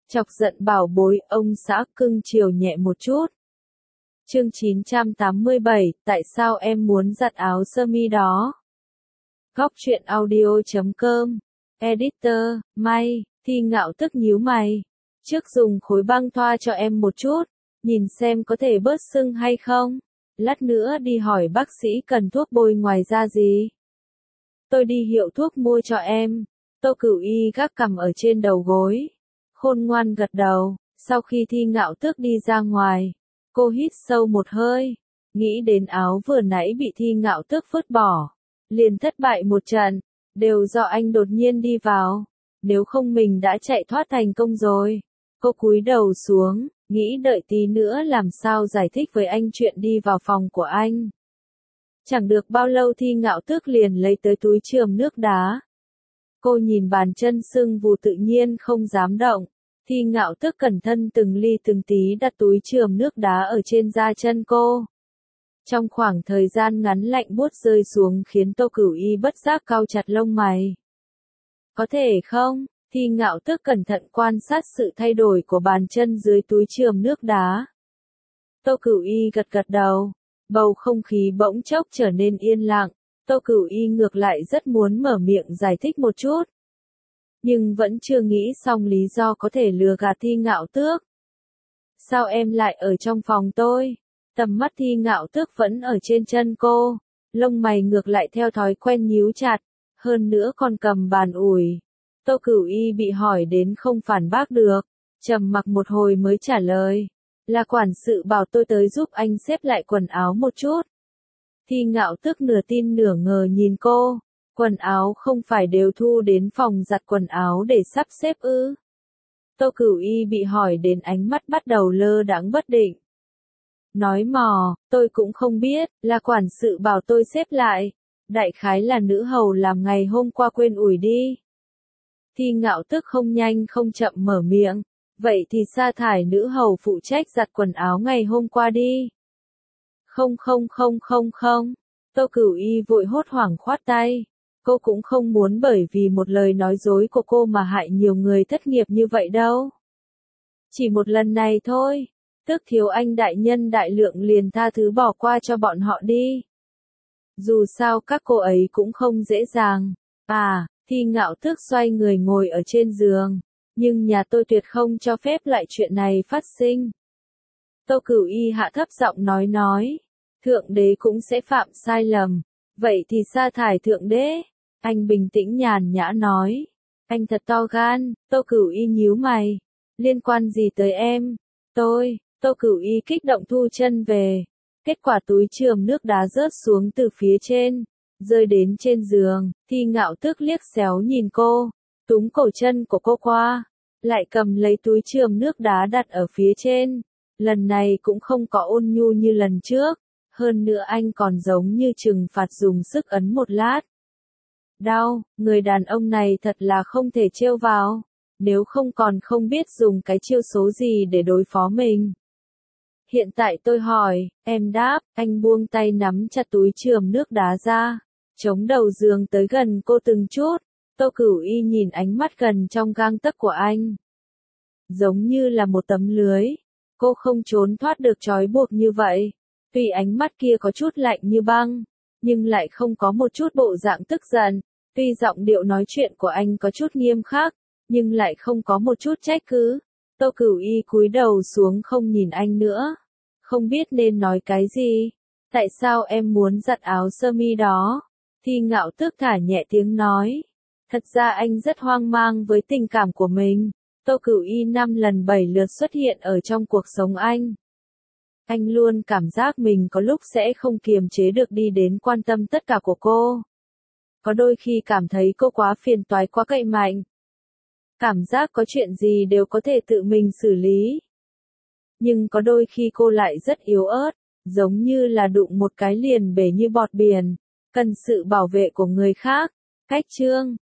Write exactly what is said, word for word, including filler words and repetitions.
Chọc giận bảo bối, ông xã cưng chiều nhẹ một chút. Chương chín trăm tám mươi bảy, tại sao em muốn giặt áo sơ mi đó? Góc truyện audio chấm com. Editor, May, Thi Ngạo tức nhíu mày. Trước dùng khối băng thoa cho em một chút, nhìn xem có thể bớt sưng hay không. Lát nữa đi hỏi bác sĩ cần thuốc bôi ngoài da gì. Tôi đi hiệu thuốc mua cho em. Tô Cửu Y gác cằm ở trên đầu gối. Khôn ngoan gật đầu. Sau khi Thi Ngạo Tước đi ra ngoài, cô hít sâu một hơi, nghĩ đến áo vừa nãy bị Thi Ngạo Tước vứt bỏ, liền thất bại một trận, đều do anh đột nhiên đi vào, nếu không mình đã chạy thoát thành công rồi. Cô cúi đầu xuống, nghĩ đợi tí nữa làm sao giải thích với anh chuyện đi vào phòng của anh. Chẳng được bao lâu Thi Ngạo Tước liền lấy tới túi chườm nước đá. Cô nhìn bàn chân sưng vù tự nhiên không dám động. Thi Ngạo Tước cẩn thận từng ly từng tí đặt túi chườm nước đá ở trên da chân cô. Trong khoảng thời gian ngắn lạnh buốt rơi xuống khiến Tô Cửu Y bất giác cau chặt lông mày. Có thể không? Thi Ngạo Tước cẩn thận quan sát sự thay đổi của bàn chân dưới túi chườm nước đá. Tô Cửu Y gật gật đầu. Bầu không khí bỗng chốc trở nên yên lặng. Tô Cửu Y ngược lại rất muốn mở miệng giải thích một chút, nhưng vẫn chưa nghĩ xong lý do có thể lừa gạt Thi Ngạo Tước. Sao em lại ở trong phòng tôi? Tầm mắt Thi Ngạo Tước vẫn ở trên chân cô, lông mày ngược lại theo thói quen nhíu chặt, hơn nữa còn cầm bàn ủi. Tô Cửu Y bị hỏi đến không phản bác được, trầm mặc một hồi mới trả lời, là quản sự bảo tôi tới giúp anh xếp lại quần áo một chút. Thi Ngạo Tước nửa tin nửa ngờ nhìn cô. Quần áo không phải đều thu đến phòng giặt quần áo để sắp xếp ư? Tô Cửu Y bị hỏi đến ánh mắt bắt đầu lơ đãng bất định. Nói mò, tôi cũng không biết, là quản sự bảo tôi xếp lại. Đại khái là nữ hầu làm ngày hôm qua quên ủi đi. Thi Ngạo Tước không nhanh không chậm mở miệng. Vậy thì sa thải nữ hầu phụ trách giặt quần áo ngày hôm qua đi. Không không không không không. Tô Cửu Y vội hốt hoảng khoát tay. Cô cũng không muốn bởi vì một lời nói dối của cô mà hại nhiều người thất nghiệp như vậy đâu. Chỉ một lần này thôi, Tước thiếu anh đại nhân đại lượng liền tha thứ bỏ qua cho bọn họ đi. Dù sao các cô ấy cũng không dễ dàng. À, Thi Ngạo Tước xoay người ngồi ở trên giường, nhưng nhà tôi tuyệt không cho phép lại chuyện này phát sinh. Tô Cửu Y hạ thấp giọng nói nói, thượng đế cũng sẽ phạm sai lầm, vậy thì sa thải thượng đế. Anh bình tĩnh nhàn nhã nói. Anh thật to gan. Tô Cửu Y nhíu mày. Liên quan gì tới em? Tôi. Tô Cửu Y kích động thu chân về. Kết quả túi chườm nước đá rớt xuống từ phía trên, rơi đến trên giường. Thi Ngạo Tước liếc xéo nhìn cô, túm cổ chân của cô qua, lại cầm lấy túi chườm nước đá đặt ở phía trên. Lần này cũng không có ôn nhu như lần trước. Hơn nữa anh còn giống như trừng phạt dùng sức ấn một lát. Đau, người đàn ông này thật là không thể trêu vào, nếu không còn không biết dùng cái chiêu số gì để đối phó mình. Hiện tại tôi hỏi, em đáp, anh buông tay nắm chặt túi chườm nước đá ra, chống đầu giường tới gần cô từng chút. Tô Cửu Y nhìn ánh mắt gần trong gang tấc của anh, giống như là một tấm lưới, cô không trốn thoát được trói buộc như vậy. Tuy ánh mắt kia có chút lạnh như băng, nhưng lại không có một chút bộ dạng tức giận. Tuy giọng điệu nói chuyện của anh có chút nghiêm khắc, nhưng lại không có một chút trách cứ. Tô Cửu Y cúi đầu xuống không nhìn anh nữa. Không biết nên nói cái gì. Tại sao em muốn giặt áo sơ mi đó? Thi Ngạo Tước thả nhẹ tiếng nói. Thật ra anh rất hoang mang với tình cảm của mình. Tô Cửu Y năm lần bảy lượt xuất hiện ở trong cuộc sống anh. Anh luôn cảm giác mình có lúc sẽ không kiềm chế được đi đến quan tâm tất cả của cô. Có đôi khi cảm thấy cô quá phiền toái quá cậy mạnh. Cảm giác có chuyện gì đều có thể tự mình xử lý. Nhưng có đôi khi cô lại rất yếu ớt, giống như là đụng một cái liền bể như bọt biển, cần sự bảo vệ của người khác. Cách chương